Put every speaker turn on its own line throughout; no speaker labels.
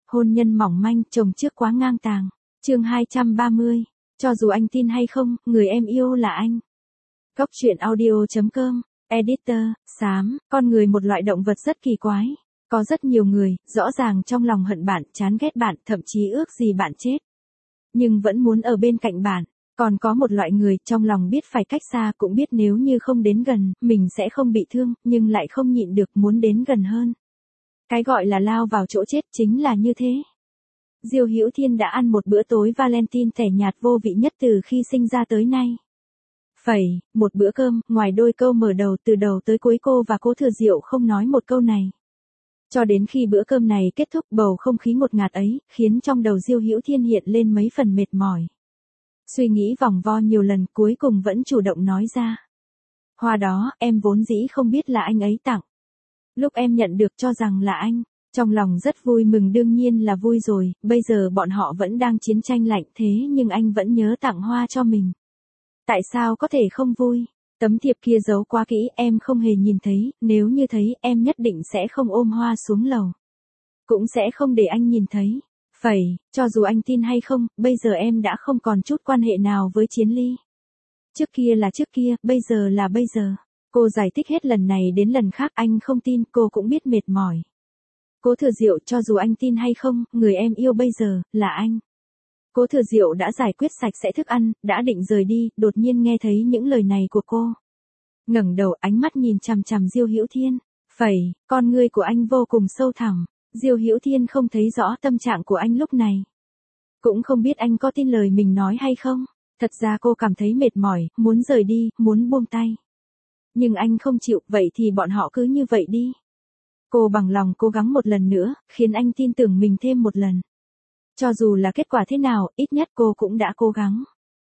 Hôn nhân mỏng manh, chồng trước quá ngang tàng. Chương 230. Cho dù anh tin hay không, người em yêu là anh. Góc truyện audio.com. Editor, xám, con người một loại động vật rất kỳ quái. Có rất nhiều người, rõ ràng trong lòng hận bạn, chán ghét bạn, thậm chí ước gì bạn chết. Nhưng vẫn muốn ở bên cạnh bạn. Còn có một loại người, trong lòng biết phải cách xa, cũng biết nếu như không đến gần, mình sẽ không bị thương, nhưng lại không nhịn được muốn đến gần hơn. Cái gọi là lao vào chỗ chết chính là như thế. Diêu Hữu Thiên đã ăn một bữa tối Valentine tẻ nhạt vô vị nhất từ khi sinh ra tới nay. Một bữa cơm, ngoài đôi câu mở đầu từ đầu tới cuối cô và Cố Thừa Diệu không nói một câu này. Cho đến khi bữa cơm này kết thúc, bầu không khí ngột ngạt ấy, khiến trong đầu Diêu Hữu Thiên hiện lên mấy phần mệt mỏi. Suy nghĩ vòng vo nhiều lần, cuối cùng vẫn chủ động nói ra. Hoa đó, em vốn dĩ không biết là anh ấy tặng. Lúc em nhận được cho rằng là anh, trong lòng rất vui mừng, đương nhiên là vui rồi, bây giờ bọn họ vẫn đang chiến tranh lạnh thế nhưng anh vẫn nhớ tặng hoa cho mình. Tại sao có thể không vui? Tấm thiệp kia giấu quá kỹ, em không hề nhìn thấy, nếu như thấy, em nhất định sẽ không ôm hoa xuống lầu. Cũng sẽ không để anh nhìn thấy. Cho dù anh tin hay không, bây giờ em đã không còn chút quan hệ nào với Chiến Ly. Trước kia là trước kia, bây giờ là bây giờ. Cô giải thích hết lần này đến lần khác, anh không tin, cô cũng biết mệt mỏi. Cố Thừa Diệu, cho dù anh tin hay không, người em yêu bây giờ, là anh. Cố Thừa Diệu đã giải quyết sạch sẽ thức ăn, đã định rời đi, đột nhiên nghe thấy những lời này của cô. Ngẩng đầu, ánh mắt nhìn chằm chằm Diêu Hữu Thiên. Con ngươi của anh vô cùng sâu thẳm. Diêu Hữu Thiên không thấy rõ tâm trạng của anh lúc này. Cũng không biết anh có tin lời mình nói hay không. Thật ra cô cảm thấy mệt mỏi, muốn rời đi, muốn buông tay. Nhưng anh không chịu, vậy thì bọn họ cứ như vậy đi. Cô bằng lòng cố gắng một lần nữa, khiến anh tin tưởng mình thêm một lần. Cho dù là kết quả thế nào, ít nhất cô cũng đã cố gắng.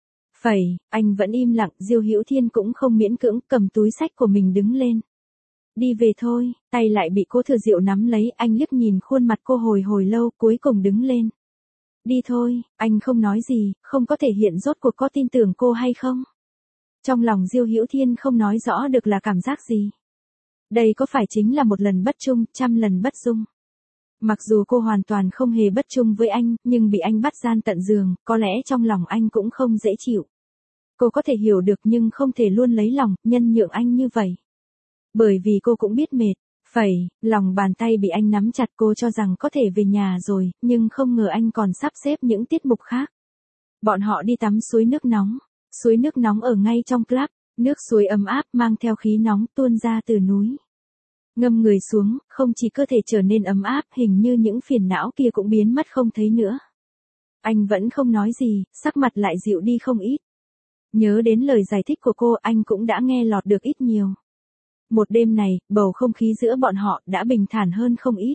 Anh vẫn im lặng, Diêu Hữu Thiên cũng không miễn cưỡng, cầm túi xách của mình đứng lên. Đi về thôi, tay lại bị Cố Thừa Diệu nắm lấy, anh liếc nhìn khuôn mặt cô hồi lâu, cuối cùng đứng lên. Đi thôi, anh không nói gì, không có thể hiện rốt cuộc có tin tưởng cô hay không. Trong lòng Diêu Hữu Thiên không nói rõ được là cảm giác gì. Đây có phải chính là một lần bất trung, 100 lần bất dung. Mặc dù cô hoàn toàn không hề bất trung với anh, nhưng bị anh bắt gian tận giường, có lẽ trong lòng anh cũng không dễ chịu. Cô có thể hiểu được nhưng không thể luôn lấy lòng, nhân nhượng anh như vậy. Bởi vì cô cũng biết mệt. Lòng bàn tay bị anh nắm chặt, cô cho rằng có thể về nhà rồi, nhưng không ngờ anh còn sắp xếp những tiết mục khác. Bọn họ đi tắm suối nước nóng. Suối nước nóng ở ngay trong club, nước suối ấm áp mang theo khí nóng tuôn ra từ núi. Ngâm người xuống, không chỉ cơ thể trở nên ấm áp, hình như những phiền não kia cũng biến mất không thấy nữa. Anh vẫn không nói gì, sắc mặt lại dịu đi không ít. Nhớ đến lời giải thích của cô, anh cũng đã nghe lọt được ít nhiều. Một đêm này, bầu không khí giữa bọn họ đã bình thản hơn không ít.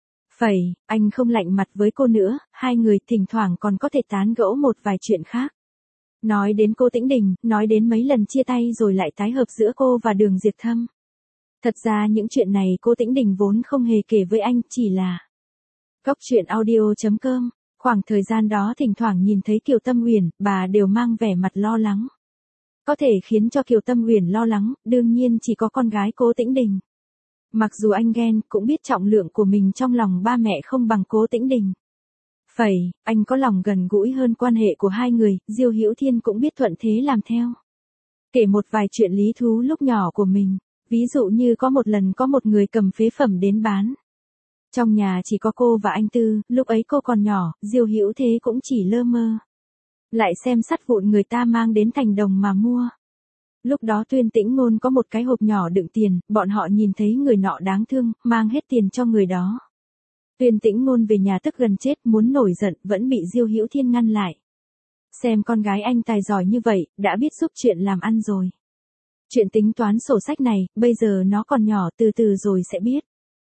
Anh không lạnh mặt với cô nữa, hai người thỉnh thoảng còn có thể tán gẫu một vài chuyện khác. Nói đến cô Tĩnh Đình, nói đến mấy lần chia tay rồi lại tái hợp giữa cô và Đường Diệp Thâm. Thật ra những chuyện này cô Tĩnh Đình vốn không hề kể với anh, chỉ là Góc truyện audio.com. Khoảng thời gian đó thỉnh thoảng nhìn thấy Kiều Tâm Uyển, bà đều mang vẻ mặt lo lắng. Có thể khiến cho Kiều Tâm Uyển lo lắng, đương nhiên chỉ có con gái Cố Tĩnh Đình. Mặc dù anh ghen, cũng biết trọng lượng của mình trong lòng ba mẹ không bằng Cố Tĩnh Đình. Anh có lòng gần gũi hơn quan hệ của hai người, Diêu Hữu Thiên cũng biết thuận thế làm theo. Kể một vài chuyện lý thú lúc nhỏ của mình, ví dụ như có một lần có một người cầm phế phẩm đến bán. Trong nhà chỉ có cô và anh Tư, lúc ấy cô còn nhỏ, Diêu Hữu Thế cũng chỉ lơ mơ. Lại xem sắt vụn người ta mang đến thành đồng mà mua. Lúc đó Tuyên Tĩnh Ngôn có một cái hộp nhỏ đựng tiền, bọn họ nhìn thấy người nọ đáng thương, mang hết tiền cho người đó. Tuyên Tĩnh Ngôn về nhà tức gần chết, muốn nổi giận, vẫn bị Diêu Hữu Thiên ngăn lại. Xem con gái anh tài giỏi như vậy, đã biết giúp chuyện làm ăn rồi. Chuyện tính toán sổ sách này, bây giờ nó còn nhỏ, từ từ rồi sẽ biết.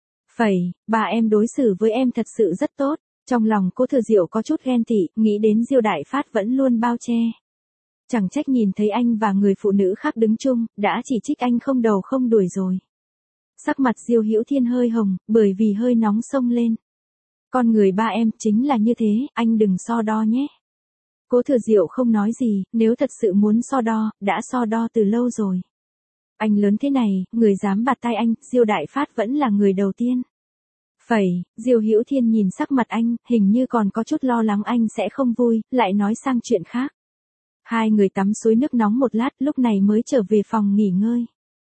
Bà em đối xử với em thật sự rất tốt. Trong lòng Cố Thừa Diệu có chút ghen tị, nghĩ đến Diêu Đại Phát vẫn luôn bao che. Chẳng trách nhìn thấy anh và người phụ nữ khác đứng chung, đã chỉ trích anh không đầu không đuôi rồi. Sắc mặt Diêu Hữu Thiên hơi hồng, bởi vì hơi nóng sông lên. Con người ba em chính là như thế, anh đừng so đo nhé. Cố Thừa Diệu không nói gì, nếu thật sự muốn so đo, đã so đo từ lâu rồi. Anh lớn thế này, người dám bạt tai anh, Diêu Đại Phát vẫn là người đầu tiên. Phẩy, Diêu Hữu Thiên nhìn sắc mặt anh, hình như còn có chút lo lắng anh sẽ không vui, lại nói sang chuyện khác. Hai người tắm suối nước nóng một lát, lúc này mới trở về phòng nghỉ ngơi.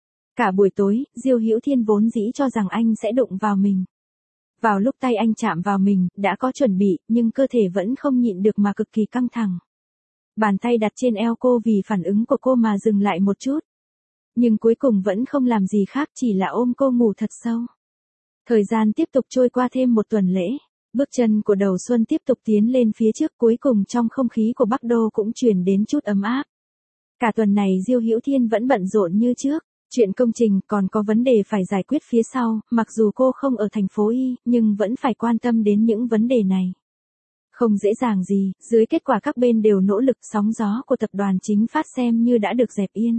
Cả buổi tối, Diêu Hữu Thiên vốn dĩ cho rằng anh sẽ đụng vào mình. Vào lúc tay anh chạm vào mình, đã có chuẩn bị, nhưng cơ thể vẫn không nhịn được mà cực kỳ căng thẳng. Bàn tay đặt trên eo cô vì phản ứng của cô mà dừng lại một chút. Nhưng cuối cùng vẫn không làm gì khác, chỉ là ôm cô ngủ thật sâu. Thời gian tiếp tục trôi qua thêm một tuần lễ. Bước chân của đầu xuân tiếp tục tiến lên phía trước, cuối cùng trong không khí của Bắc Đô cũng truyền đến chút ấm áp. Cả tuần này Diêu Hữu Thiên vẫn bận rộn như trước. Chuyện công trình còn có vấn đề phải giải quyết phía sau, mặc dù cô không ở thành phố Y, nhưng vẫn phải quan tâm đến những vấn đề này. Không dễ dàng gì, dưới kết quả các bên đều nỗ lực, sóng gió của tập đoàn Chính Phát xem như đã được dẹp yên.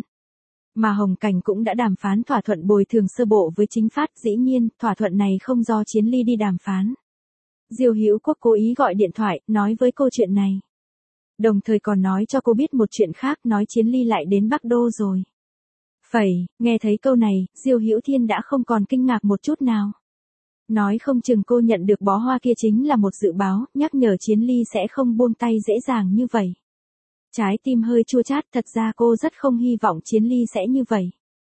Mà Hồng Cảnh cũng đã đàm phán thỏa thuận bồi thường sơ bộ với Chính Phát, dĩ nhiên, thỏa thuận này không do Chiến Ly đi đàm phán. Diêu Hữu Quốc cố ý gọi điện thoại, nói với cô chuyện này. Đồng thời còn nói cho cô biết một chuyện khác, nói Chiến Ly lại đến Bắc Đô rồi. Phẩy, nghe thấy câu này, Diêu Hữu Thiên đã không còn kinh ngạc một chút nào. Nói không chừng cô nhận được bó hoa kia chính là một dự báo, nhắc nhở Chiến Ly sẽ không buông tay dễ dàng như vậy. Trái tim hơi chua chát, thật ra cô rất không hy vọng Chiến Ly sẽ như vậy.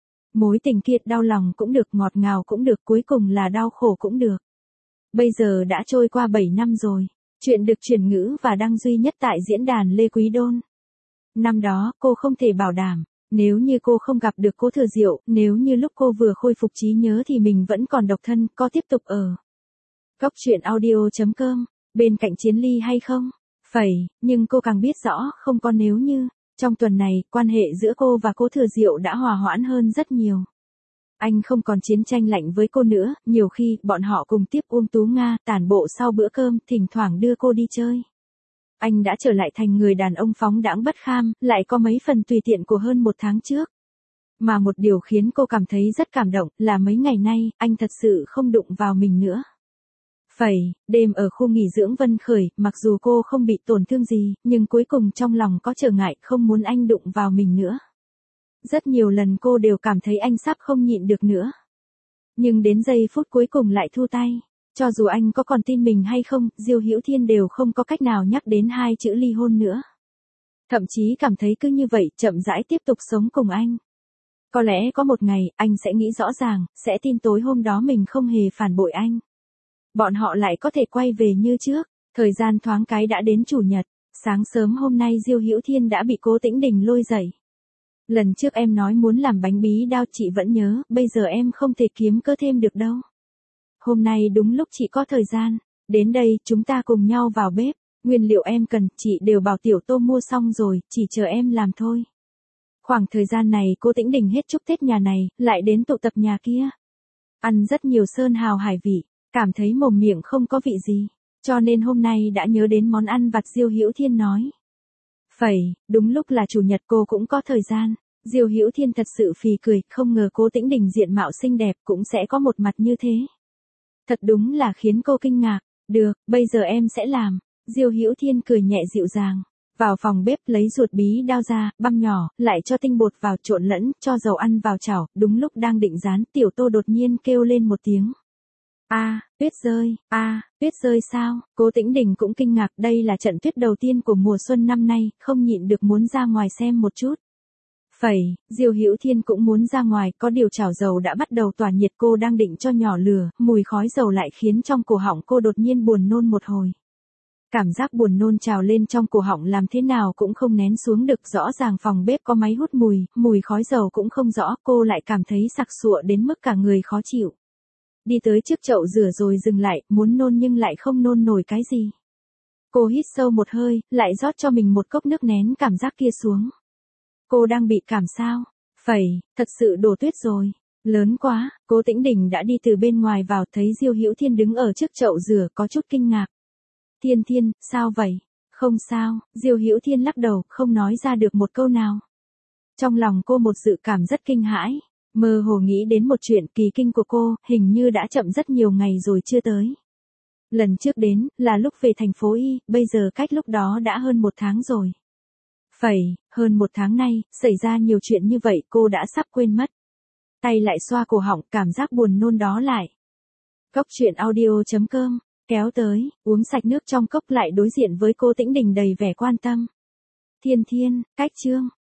Mối tình kia đau lòng cũng được, ngọt ngào cũng được, cuối cùng là đau khổ cũng được. Bây giờ đã trôi qua 7 năm rồi. Chuyện được chuyển ngữ và đăng duy nhất tại diễn đàn Lê Quý Đôn. Năm đó, cô không thể bảo đảm. Nếu như cô không gặp được Cố Thừa Diệu, nếu như lúc cô vừa khôi phục trí nhớ thì mình vẫn còn độc thân, có tiếp tục ở Góc Chuyện Audio.com, bên cạnh Chiến Ly hay không? Phẩy, nhưng cô càng biết rõ, không có nếu như. Trong tuần này, quan hệ giữa cô và Cố Thừa Diệu đã hòa hoãn hơn rất nhiều. Anh không còn chiến tranh lạnh với cô nữa, nhiều khi, bọn họ cùng tiếp Uông Tú Nga, tản bộ sau bữa cơm, thỉnh thoảng đưa cô đi chơi. Anh đã trở lại thành người đàn ông phóng đãng bất kham, lại có mấy phần tùy tiện của hơn một tháng trước. Mà một điều khiến cô cảm thấy rất cảm động là mấy ngày nay, anh thật sự không đụng vào mình nữa. Phẩy, đêm ở khu nghỉ dưỡng Vân Khởi, mặc dù cô không bị tổn thương gì, nhưng cuối cùng trong lòng có trở ngại, không muốn anh đụng vào mình nữa. Rất nhiều lần cô đều cảm thấy anh sắp không nhịn được nữa. Nhưng đến giây phút cuối cùng lại thu tay. Cho dù anh có còn tin mình hay không, Diêu Hữu Thiên đều không có cách nào nhắc đến hai chữ ly hôn nữa. Thậm chí cảm thấy cứ như vậy, chậm rãi tiếp tục sống cùng anh. Có lẽ có một ngày, anh sẽ nghĩ rõ ràng, sẽ tin tối hôm đó mình không hề phản bội anh. Bọn họ lại có thể quay về như trước. Thời gian thoáng cái đã đến Chủ nhật. Sáng sớm hôm nay Diêu Hữu Thiên đã bị Cố Tĩnh Đình lôi dậy. Lần trước em nói muốn làm bánh bí đao chị vẫn nhớ, bây giờ em không thể kiếm cơ thêm được đâu. Hôm nay đúng lúc chị có thời gian, đến đây chúng ta cùng nhau vào bếp, nguyên liệu em cần chị đều bảo Tiểu Tô mua xong rồi, chỉ chờ em làm thôi. Khoảng thời gian này Cố Tĩnh Đình hết chúc Tết nhà này, lại đến tụ tập nhà kia. Ăn rất nhiều sơn hào hải vị, cảm thấy mồm miệng không có vị gì, cho nên hôm nay đã nhớ đến món ăn vặt Diêu Hữu Thiên nói. Phẩy, đúng lúc là Chủ nhật cô cũng có thời gian. Diêu Hữu Thiên thật sự phì cười, không ngờ Cố Tĩnh Đình diện mạo xinh đẹp cũng sẽ có một mặt như thế. Thật đúng là khiến cô kinh ngạc. Được, bây giờ em sẽ làm. Diêu Hữu Thiên cười nhẹ dịu dàng. Vào phòng bếp lấy ruột bí đao ra, băm nhỏ, lại cho tinh bột vào trộn lẫn, cho dầu ăn vào chảo. Đúng lúc đang định rán, Tiểu Tô đột nhiên kêu lên một tiếng. Tuyết rơi, tuyết rơi sao? Cố Tĩnh Đình cũng kinh ngạc, đây là trận tuyết đầu tiên của mùa xuân năm nay, không nhịn được muốn ra ngoài xem một chút. Phẩy, Diêu Hữu Thiên cũng muốn ra ngoài, có điều chảo dầu đã bắt đầu tỏa nhiệt, cô đang định cho nhỏ lửa, mùi khói dầu lại khiến trong cổ họng cô đột nhiên buồn nôn một hồi. Cảm giác buồn nôn trào lên trong cổ họng làm thế nào cũng không nén xuống được, rõ ràng phòng bếp có máy hút mùi khói dầu cũng không rõ, cô lại cảm thấy sặc sụa đến mức cả người khó chịu. Đi tới trước chậu rửa rồi dừng lại, muốn nôn nhưng lại không nôn nổi cái gì. Cô hít sâu một hơi, lại rót cho mình một cốc nước nén cảm giác kia xuống. Cô đang bị cảm sao? Phẩy, thật sự đổ tuyết rồi. Lớn quá, Cố Tĩnh Đình đã đi từ bên ngoài vào, thấy Diêu Hữu Thiên đứng ở trước chậu rửa, có chút kinh ngạc. Thiên Thiên, sao vậy? Không sao, Diêu Hữu Thiên lắc đầu, không nói ra được một câu nào. Trong lòng cô một dự cảm rất kinh hãi, mơ hồ nghĩ đến một chuyện kỳ kinh của cô, hình như đã chậm rất nhiều ngày rồi chưa tới. Lần trước đến, là lúc về thành phố Y, bây giờ cách lúc đó đã hơn một tháng rồi. Phẩy, hơn một tháng nay, xảy ra nhiều chuyện như vậy cô đã sắp quên mất. Tay lại xoa cổ họng, cảm giác buồn nôn đó lại. Cốc truyện audio.com, kéo tới, uống sạch nước trong cốc lại đối diện với cô Tĩnh Đình đầy vẻ quan tâm. Thiên Thiên, cách chương.